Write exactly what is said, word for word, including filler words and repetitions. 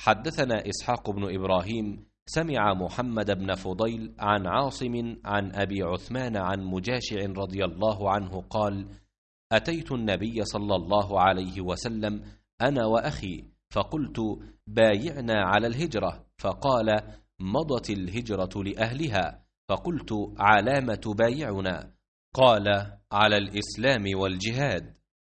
حدثنا إسحاق بن إبراهيم سمع محمد بن فضيل عن عاصم عن أبي عثمان عن مجاشع رضي الله عنه قال: أتيت النبي صلى الله عليه وسلم أنا وأخي فقلت: بايعنا على الهجرة، فقال: مضت الهجرة لأهلها. فقلت: علام تبايعنا؟ قال: على الإسلام والجهاد.